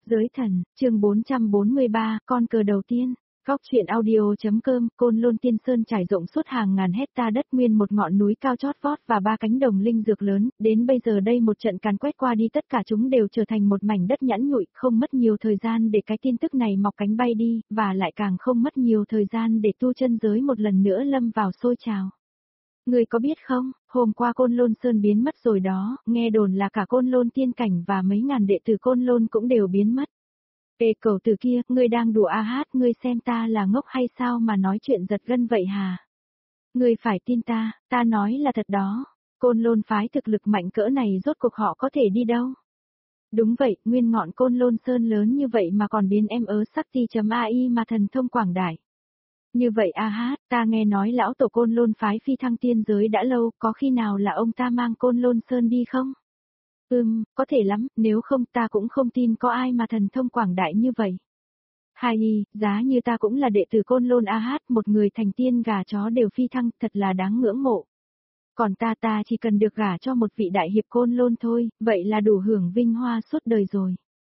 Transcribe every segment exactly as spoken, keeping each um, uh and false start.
Giới thần, chương bốn trăm bốn mươi ba, con cờ đầu tiên. Góc truyện audio.com, Côn Lôn Tiên Sơn trải rộng suốt hàng ngàn hecta đất nguyên một ngọn núi cao chót vót và ba cánh đồng linh dược lớn, đến bây giờ đây một trận càn quét qua đi tất cả chúng đều trở thành một mảnh đất nhẵn nhụi, không mất nhiều thời gian để cái tin tức này mọc cánh bay đi, và lại càng không mất nhiều thời gian để tu chân giới một lần nữa lâm vào sôi trào. Người có biết không, hôm qua Côn Lôn Sơn biến mất rồi đó, nghe đồn là cả Côn Lôn Tiên Cảnh và mấy ngàn đệ tử Côn Lôn cũng đều biến mất. Ê cầu từ kia, ngươi đang đùa a hát, ngươi xem ta là ngốc hay sao mà nói chuyện giật gân vậy hả? Ngươi phải tin ta, ta nói là thật đó. Côn Lôn phái thực lực mạnh cỡ này rốt cuộc họ có thể đi đâu? Đúng vậy, nguyên ngọn Côn Lôn Sơn lớn như vậy mà còn biến em ớ Sakti.ai mà thần thông quảng đại. Như vậy a hát, ta nghe nói lão tổ Côn Lôn phái phi thăng tiên giới đã lâu, có khi nào là ông ta mang Côn Lôn Sơn đi không? Ừm, có thể lắm, nếu không ta cũng không tin có ai mà thần thông quảng đại như vậy. Hai, giá như ta cũng là đệ tử Côn Lôn a hát, một người thành tiên gà chó đều phi thăng, thật là đáng ngưỡng mộ. Còn ta ta chỉ cần được gả cho một vị đại hiệp Côn Lôn thôi, vậy là đủ hưởng vinh hoa suốt đời rồi.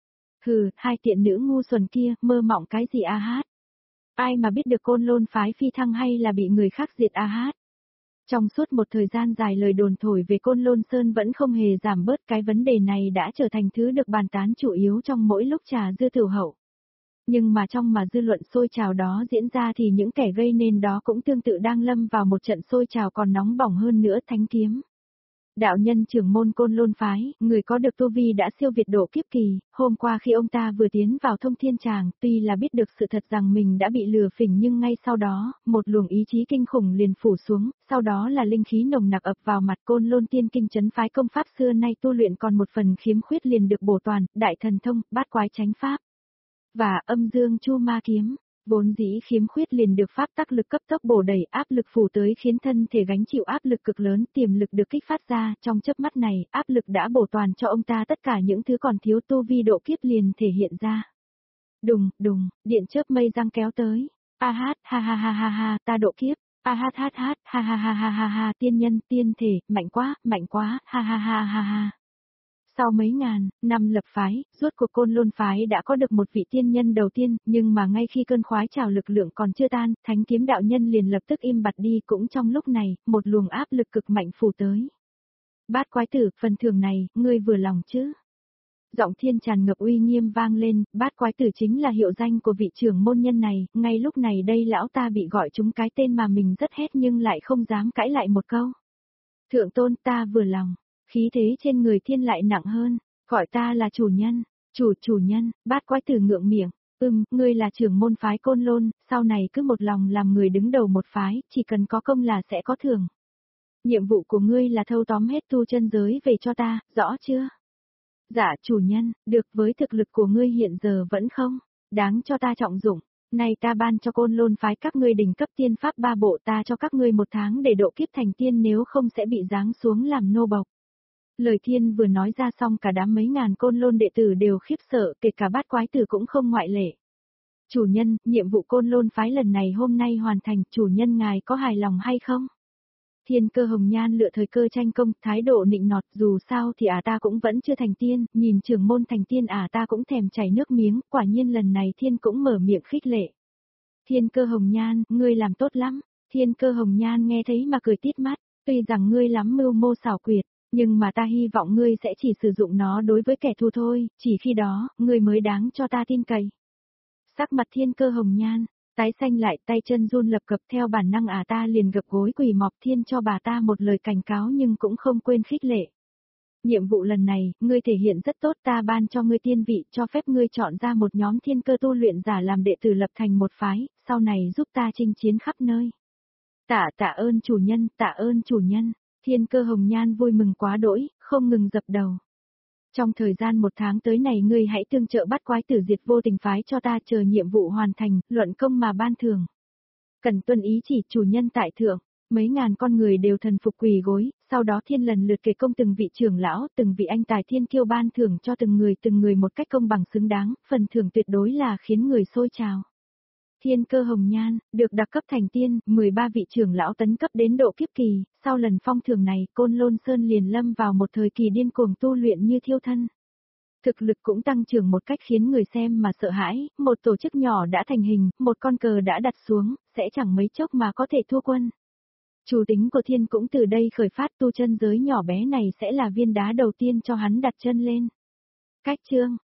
Hừ, hai tiện nữ ngu xuẩn kia, mơ mộng cái gì a hát? Ai mà biết được Côn Lôn phái phi thăng hay là bị người khác diệt a hát? Trong suốt một thời gian dài lời đồn thổi về Côn Lôn Sơn vẫn không hề giảm bớt, cái vấn đề này đã trở thành thứ được bàn tán chủ yếu trong mỗi lúc trà dư tiểu hậu. Nhưng mà trong mà dư luận sôi trào đó diễn ra thì những kẻ gây nên đó cũng tương tự đang lâm vào một trận sôi trào còn nóng bỏng hơn nữa, Thánh Kiếm. Đạo nhân trưởng môn Côn Lôn phái, người có được tu vi đã siêu việt độ kiếp kỳ, hôm qua khi ông ta vừa tiến vào Thông Thiên Tràng, tuy là biết được sự thật rằng mình đã bị lừa phỉnh nhưng ngay sau đó, một luồng ý chí kinh khủng liền phủ xuống, sau đó là linh khí nồng nặc ập vào mặt. Côn Lôn Tiên Kinh trấn phái công pháp xưa nay tu luyện còn một phần khiếm khuyết liền được bổ toàn, đại thần thông, bát quái chánh pháp và âm dương chu ma kiếm. Vốn dĩ khiếm khuyết liền được pháp tắc lực cấp tốc bổ đầy, áp lực phủ tới khiến thân thể gánh chịu áp lực cực lớn, tiềm lực được kích phát ra, trong chớp mắt này, áp lực đã bổ toàn cho ông ta, tất cả những thứ còn thiếu tu vi độ kiếp liền thể hiện ra. Đùng, đùng, điện chớp mây răng kéo tới. A hát, ha ha ha ha ha, ta độ kiếp. A hát hát hát, ha ha ha ha ha ha, tiên nhân, tiên thể, mạnh quá, mạnh quá, ha ha ha ha ha. Sau mấy ngàn năm lập phái, rốt cuộc Côn Lôn phái đã có được một vị tiên nhân đầu tiên, nhưng mà ngay khi cơn khoái trào lực lượng còn chưa tan, Thánh Kiếm đạo nhân liền lập tức im bặt đi. Cũng trong lúc này, một luồng áp lực cực mạnh phủ tới. Bát quái tử, phần thưởng này, ngươi vừa lòng chứ? Giọng thiên tràn ngập uy nghiêm vang lên, bát quái tử chính là hiệu danh của vị trưởng môn nhân này, ngay lúc này đây lão ta bị gọi trúng cái tên mà mình rất hét nhưng lại không dám cãi lại một câu. Thượng tôn, ta vừa lòng. Khí thế trên người thiên lại nặng hơn, gọi ta là chủ nhân, chủ chủ nhân. Bát quái tử ngượng miệng, ừm, ngươi là trưởng môn phái Côn Lôn, sau này cứ một lòng làm người đứng đầu một phái, chỉ cần có công là sẽ có thưởng. Nhiệm vụ của ngươi là thâu tóm hết tu chân giới về cho ta, rõ chưa? Dạ chủ nhân, được, với thực lực của ngươi hiện giờ vẫn không đáng cho ta trọng dụng. Này ta ban cho Côn Lôn phái các ngươi đỉnh cấp tiên pháp ba bộ, ta cho các ngươi một tháng để độ kiếp thành tiên, nếu không sẽ bị giáng xuống làm nô bộc. Lời thiên vừa nói ra xong cả đám mấy ngàn Côn Lôn đệ tử đều khiếp sợ, kể cả bát quái tử cũng không ngoại lệ. Chủ nhân, nhiệm vụ Côn Lôn phái lần này hôm nay hoàn thành, chủ nhân ngài có hài lòng hay không? Thiên Cơ Hồng Nhan lựa thời cơ tranh công, thái độ nịnh nọt, dù sao thì ả ta cũng vẫn chưa thành tiên, nhìn trưởng môn thành tiên ả ta cũng thèm chảy nước miếng, quả nhiên lần này Thiên cũng mở miệng khích lệ. Thiên Cơ Hồng Nhan, ngươi làm tốt lắm. Thiên Cơ Hồng Nhan nghe thấy mà cười tít mắt, tuy rằng ngươi lắm mưu mô xảo quyệt, nhưng mà ta hy vọng ngươi sẽ chỉ sử dụng nó đối với kẻ thù thôi, chỉ khi đó, ngươi mới đáng cho ta tin cậy. Sắc mặt Thiên Cơ Hồng Nhan tái xanh lại, tay chân run lập cập, theo bản năng ả ta liền gập gối quỳ mọp. Thiên cho bà ta một lời cảnh cáo nhưng cũng không quên khích lệ. Nhiệm vụ lần này, ngươi thể hiện rất tốt, ta ban cho ngươi tiên vị, cho phép ngươi chọn ra một nhóm thiên cơ tu luyện giả làm đệ tử lập thành một phái, sau này giúp ta chinh chiến khắp nơi. Tạ tạ ơn chủ nhân, tạ ơn chủ nhân. Thiên Cơ Hồng Nhan vui mừng quá đỗi, không ngừng dập đầu. Trong thời gian một tháng tới này ngươi hãy tương trợ bắt quái tử diệt vô tình phái cho ta, chờ nhiệm vụ hoàn thành, luận công mà ban thưởng. Cần tuân ý chỉ, chủ nhân tại thượng. Mấy ngàn con người đều thần phục quỳ gối, sau đó Thiên lần lượt kể công từng vị trưởng lão, từng vị anh tài thiên kiêu ban thưởng cho từng người từng người một cách công bằng xứng đáng, phần thưởng tuyệt đối là khiến người sôi trào. Thiên Cơ Hồng Nhan, được đặc cấp thành tiên, mười ba vị trưởng lão tấn cấp đến độ kiếp kỳ, sau lần phong thưởng này, Côn Lôn Sơn liền lâm vào một thời kỳ điên cuồng tu luyện như thiêu thân. Thực lực cũng tăng trưởng một cách khiến người xem mà sợ hãi, một tổ chức nhỏ đã thành hình, một con cờ đã đặt xuống, sẽ chẳng mấy chốc mà có thể thua quân. Chủ tính của Thiên cũng từ đây khởi phát, tu chân giới nhỏ bé này sẽ là viên đá đầu tiên cho hắn đặt chân lên. Cách chương